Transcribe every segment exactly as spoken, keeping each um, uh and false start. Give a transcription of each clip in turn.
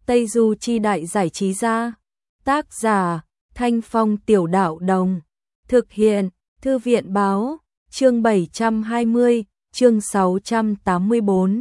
Tây Du Chi Đại Giải Trí Gia. Tác giả Thanh Phong Tiểu Đạo Đồng. Thực hiện Thư viện Báo. Chương bảy trăm hai mươi, chương sáu trăm tám mươi bốn.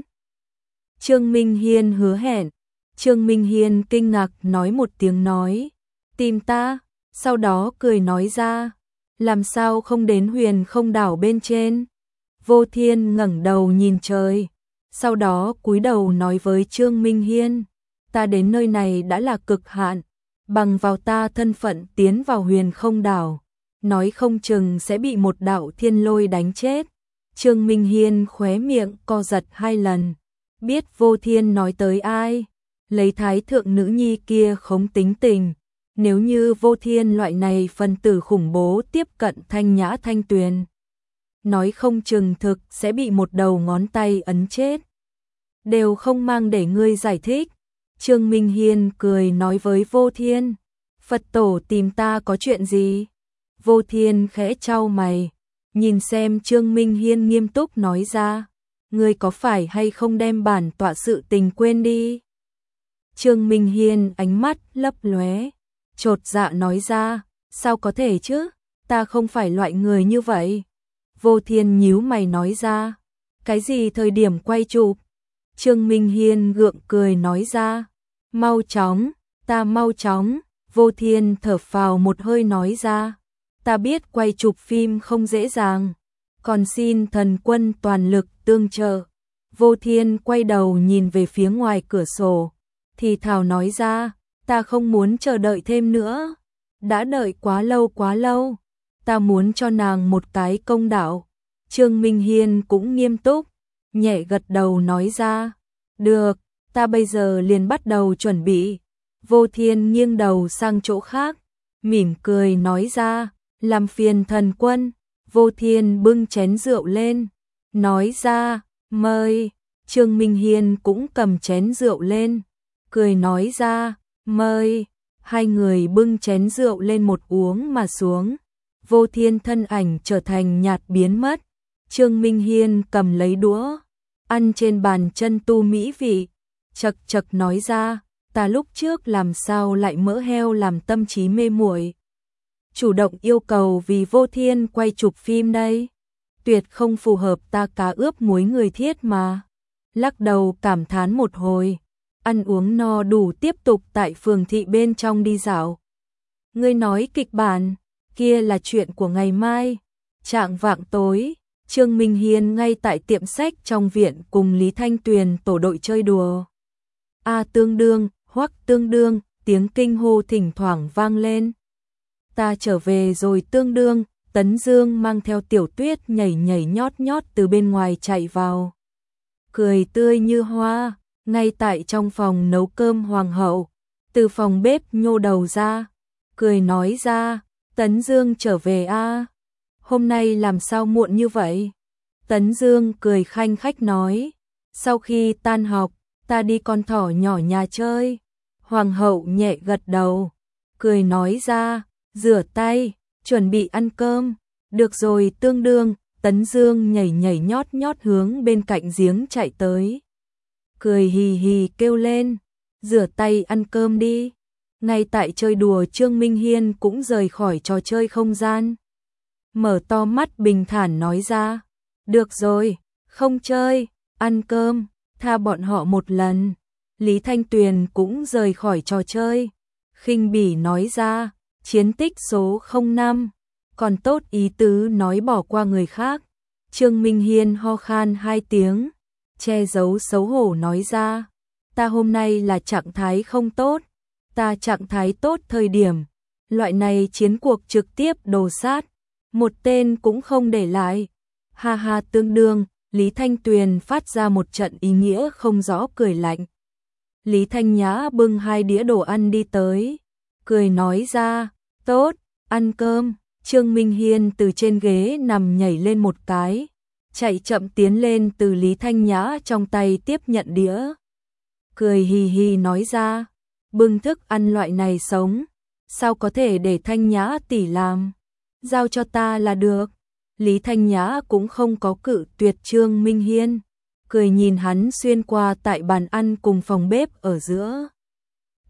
Trương Minh Hiên hứa hẹn. Trương Minh Hiên kinh ngạc nói một tiếng nói. Tìm ta, sau đó cười nói ra. Làm sao không đến Huyền Không Đảo bên trên? Vô Thiên ngẩng đầu nhìn trời. Sau đó cúi đầu nói với Trương Minh Hiên. Ta đến nơi này đã là cực hạn. Bằng vào ta thân phận tiến vào Huyền Không Đảo, nói không chừng sẽ bị một đạo thiên lôi đánh chết. Trương Minh Hiên khóe miệng co giật hai lần. Biết Vô Thiên nói tới ai? Lấy thái thượng nữ nhi kia khống tính tình. Nếu như Vô Thiên loại này phân tử khủng bố tiếp cận Thanh Nhã Thanh Tuyền, nói không chừng thực sẽ bị một đầu ngón tay ấn chết. Đều không mang để ngươi giải thích. Trương Minh Hiên cười nói với Vô Thiên. Phật tổ tìm ta có chuyện gì? Vô Thiên khẽ chau mày, nhìn xem Trương Minh Hiên nghiêm túc nói ra. Ngươi có phải hay không đem bản tọa sự tình quên đi? Trương Minh Hiên ánh mắt lấp lóe, chột dạ nói ra. Sao có thể chứ? Ta không phải loại người như vậy. Vô Thiên nhíu mày nói ra. Cái gì thời điểm quay chụp? Trương Minh Hiên gượng cười nói ra. Mau chóng, ta mau chóng. Vô Thiên thở phào một hơi nói ra. Ta biết quay chụp phim không dễ dàng, còn xin thần quân toàn lực tương trợ. Vô Thiên quay đầu nhìn về phía ngoài cửa sổ, thì thào nói ra. Ta không muốn chờ đợi thêm nữa. Đã đợi quá lâu quá lâu. Ta muốn cho nàng một cái công đạo. Trương Minh Hiên cũng nghiêm túc, nhẹ gật đầu nói ra. Được, ta bây giờ liền bắt đầu chuẩn bị. Vô Thiên nghiêng đầu sang chỗ khác, mỉm cười nói ra. Làm phiền thần quân. Vô Thiên bưng chén rượu lên, nói ra. Mời. Trương Minh Hiên cũng cầm chén rượu lên, cười nói ra. Mời. Hai người bưng chén rượu lên một uống mà xuống. Vô Thiên thân ảnh trở thành nhạt biến mất. Trương Minh Hiên cầm lấy đũa, ăn trên bàn chân tu mỹ vị, chật chật nói ra. Ta lúc trước làm sao lại mỡ heo làm tâm trí mê muội, chủ động yêu cầu vì Vô Thiên quay chụp phim đây. Tuyệt không phù hợp ta cá ướp muối người thiết mà. Lắc đầu cảm thán một hồi, ăn uống no đủ tiếp tục tại phường thị bên trong đi dạo. Ngươi nói kịch bản, kia là chuyện của ngày mai. Chạng vạng tối, Trương Minh Hiên ngay tại tiệm sách trong viện cùng Lý Thanh Tuyền tổ đội chơi đùa. A tương đương, hoắc tương đương, tiếng kinh hô thỉnh thoảng vang lên. Ta trở về rồi tương đương. Tấn Dương mang theo Tiểu Tuyết nhảy nhảy nhót nhót từ bên ngoài chạy vào, cười tươi như hoa. Ngay tại trong phòng nấu cơm hoàng hậu, từ phòng bếp nhô đầu ra, cười nói ra. Tấn Dương trở về a à? Hôm nay làm sao muộn như vậy? Tấn Dương cười khanh khách nói. Sau khi tan học, ta đi con thỏ nhỏ nhà chơi. Hoàng hậu nhẹ gật đầu, cười nói ra. Rửa tay, chuẩn bị ăn cơm. Được rồi tương đương. Tấn Dương nhảy nhảy nhót nhót hướng bên cạnh giếng chạy tới, cười hì hì kêu lên. Rửa tay ăn cơm đi. Ngay tại chơi đùa, Trương Minh Hiên cũng rời khỏi trò chơi không gian, mở to mắt bình thản nói ra. Được rồi, không chơi, ăn cơm, tha bọn họ một lần. Lý Thanh Tuyền cũng rời khỏi trò chơi, khinh bỉ nói ra. Chiến tích số không năm, còn tốt ý tứ nói bỏ qua người khác. Trương Minh Hiên ho khan hai tiếng, che giấu xấu hổ nói ra. Ta hôm nay là trạng thái không tốt. Ta trạng thái tốt thời điểm, loại này chiến cuộc trực tiếp đồ sát, một tên cũng không để lại. Ha ha tương đương. Lý Thanh Tuyền phát ra một trận ý nghĩa không rõ cười lạnh. Lý Thanh Nhã bưng hai đĩa đồ ăn đi tới, cười nói ra. Tốt, ăn cơm. Trương Minh Hiên từ trên ghế nằm nhảy lên một cái, chạy chậm tiến lên từ Lý Thanh Nhã trong tay tiếp nhận đĩa, cười hì hì nói ra. Bưng thức ăn loại này sống, sao có thể để Thanh Nhã tỷ làm? Giao cho ta là được. Lý Thanh Nhã cũng không có cự tuyệt Trương Minh Hiên, cười nhìn hắn xuyên qua tại bàn ăn cùng phòng bếp ở giữa.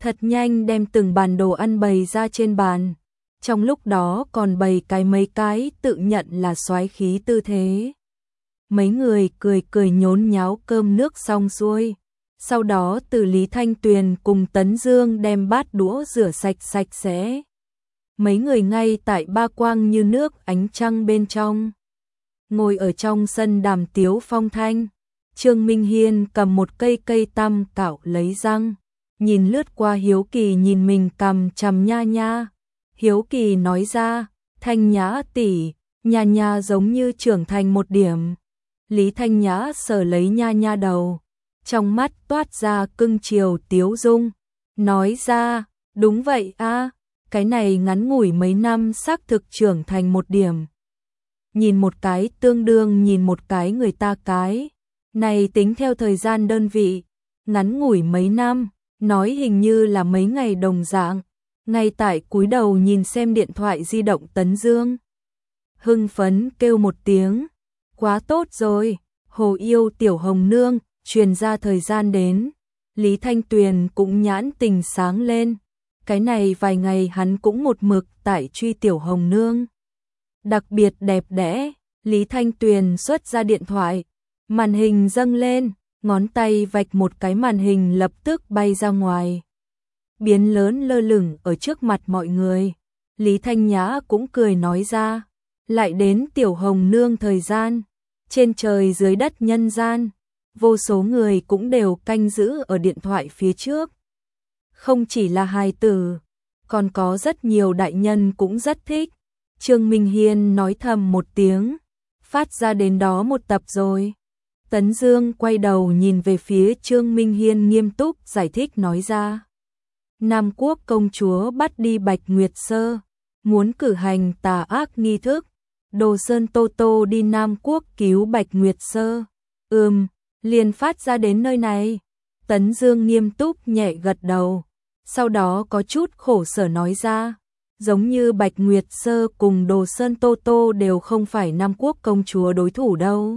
thật nhanh đem từng bàn đồ ăn bày ra trên bàn. Trong lúc đó còn bày cái mấy cái tự nhận là soái khí tư thế. Mấy người cười cười nhốn nháo cơm nước xong xuôi. Sau đó từ Lý Thanh Tuyền cùng Tấn Dương đem bát đũa rửa sạch sạch sẽ. Mấy người ngay tại ba quang như nước ánh trăng bên trong. Ngồi ở trong sân đàm tiếu phong thanh. Trương Minh Hiên cầm một cây cây tăm cạo lấy răng. Nhìn lướt qua hiếu kỳ nhìn mình cầm chằm Nha Nha. Hiếu kỳ nói ra, Thanh Nhã tỷ, Nha Nha giống như trưởng thành một điểm. Lý Thanh Nhã sờ lấy Nha Nha đầu. Trong mắt toát ra cưng chiều tiếu dung. Nói ra, đúng vậy a, cái này ngắn ngủi mấy năm xác thực trưởng thành một điểm. Nhìn một cái tương đương nhìn một cái người ta cái. Này tính theo thời gian đơn vị, ngắn ngủi mấy năm, nói hình như là mấy ngày đồng dạng. Ngay tại cúi đầu nhìn xem điện thoại di động Tấn Dương. Hưng phấn kêu một tiếng, quá tốt rồi, hồ yêu tiểu hồng nương, truyền ra thời gian đến. Lý Thanh Tuyền cũng nhãn tình sáng lên, cái này vài ngày hắn cũng một mực tại truy tiểu hồng nương. Đặc biệt đẹp đẽ, Lý Thanh Tuyền xuất ra điện thoại, màn hình dâng lên, ngón tay vạch một cái màn hình lập tức bay ra ngoài. Biến lớn lơ lửng ở trước mặt mọi người. Lý Thanh Nhã cũng cười nói ra, lại đến tiểu hồng nương thời gian, trên trời dưới đất nhân gian, vô số người cũng đều canh giữ ở điện thoại phía trước. Không chỉ là hài tử, còn có rất nhiều đại nhân cũng rất thích. Trương Minh Hiên nói thầm một tiếng, phát ra đến đó một tập rồi. Tấn Dương quay đầu nhìn về phía Trương Minh Hiên nghiêm túc giải thích nói ra. Nam Quốc công chúa bắt đi Bạch Nguyệt Sơ, muốn cử hành tà ác nghi thức. Đồ Sơn Tô Tô đi Nam Quốc cứu Bạch Nguyệt Sơ. Ừm, liền phát ra đến nơi này. Tấn Dương nghiêm túc nhẹ gật đầu, sau đó có chút khổ sở nói ra. Giống như Bạch Nguyệt Sơ cùng Đồ Sơn Tô Tô đều không phải Nam Quốc công chúa đối thủ đâu.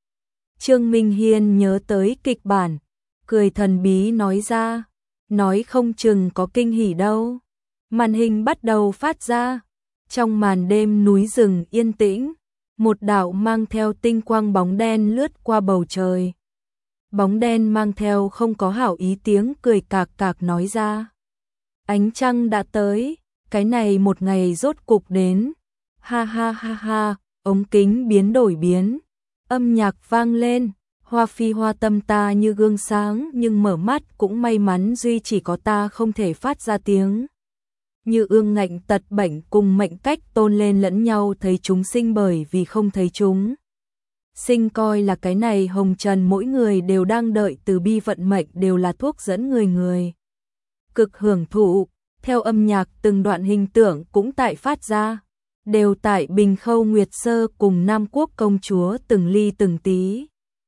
Trương Minh Hiên nhớ tới kịch bản, cười thần bí nói ra, nói không chừng có kinh hỉ đâu. Màn hình bắt đầu phát ra, trong màn đêm núi rừng yên tĩnh, một đạo mang theo tinh quang bóng đen lướt qua bầu trời. Bóng đen mang theo không có hảo ý tiếng cười cạc cạc nói ra. Ánh trăng đã tới, cái này một ngày rốt cục đến. Ha ha ha ha, ống kính biến đổi biến. Âm nhạc vang lên, hoa phi hoa tâm ta như gương sáng nhưng mở mắt cũng may mắn duy chỉ có ta không thể phát ra tiếng. Như ương ngạnh tật bệnh cùng mệnh cách tôn lên lẫn nhau thấy chúng sinh bởi vì không thấy chúng. Sinh coi là cái này hồng trần mỗi người đều đang đợi từ bi vận mệnh đều là thuốc dẫn người người. Cực hưởng thụ, theo âm nhạc từng đoạn hình tượng cũng tại phát ra. Đều tại Bình Khâu Nguyệt Sơ cùng Nam Quốc công chúa từng ly từng tí.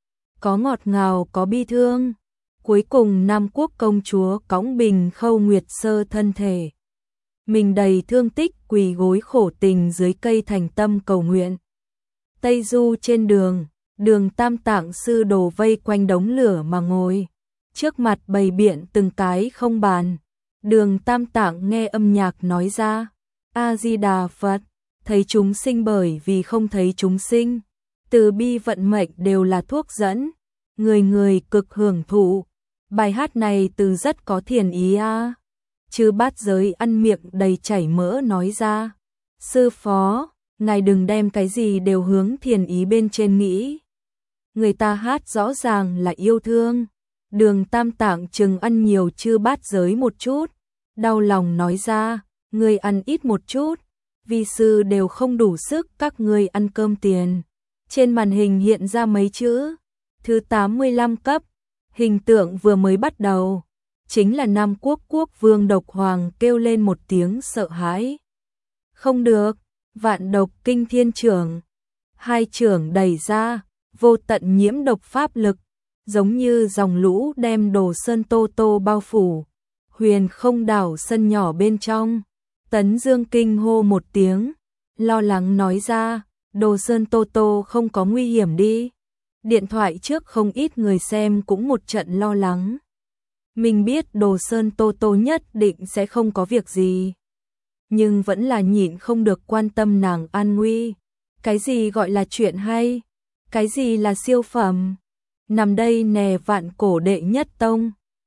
Có ngọt ngào có bi thương. Cuối cùng Nam Quốc công chúa cõng Bình Khâu Nguyệt Sơ thân thể. Mình đầy thương tích quỳ gối khổ tình dưới cây thành tâm cầu nguyện. Tây Du trên đường, Đường Tam Tạng sư đồ vây quanh đống lửa mà ngồi. Trước mặt bày biện từng cái không bàn. Đường Tam Tạng nghe âm nhạc nói ra, A-di-đà Phật. Thấy chúng sinh bởi vì không thấy chúng sinh, từ bi vận mệnh đều là thuốc dẫn, người người cực hưởng thụ. Bài hát này từ rất có thiền ý a. À. Chư Bát Giới ăn miệng đầy chảy mỡ nói ra, sư phó, ngài đừng đem cái gì đều hướng thiền ý bên trên nghĩ. Người ta hát rõ ràng là yêu thương. Đường Tam Tạng chừng ăn nhiều Chư Bát Giới một chút, đau lòng nói ra, người ăn ít một chút. Vi sư đều không đủ sức các ngươi ăn cơm tiền. Trên màn hình hiện ra mấy chữ, thứ tám mươi lăm cấp, hình tượng vừa mới bắt đầu. Chính là Nam Quốc quốc vương độc hoàng kêu lên một tiếng sợ hãi. Không được, vạn độc kinh thiên trưởng. Hai trưởng đẩy ra, vô tận nhiễm độc pháp lực, giống như dòng lũ đem Đồ Sơn Tô Tô bao phủ. Huyền không đảo sân nhỏ bên trong. Tấn Dương kinh hô một tiếng, lo lắng nói ra, Đồ Sơn Tô Tô không có nguy hiểm đi. Điện thoại trước không ít người xem cũng một trận lo lắng. Mình biết Đồ Sơn Tô Tô nhất định sẽ không có việc gì, nhưng vẫn là nhịn không được quan tâm nàng an nguy. Cái gì gọi là chuyện hay? Cái gì là siêu phẩm? Nằm đây nè vạn cổ đệ nhất tông.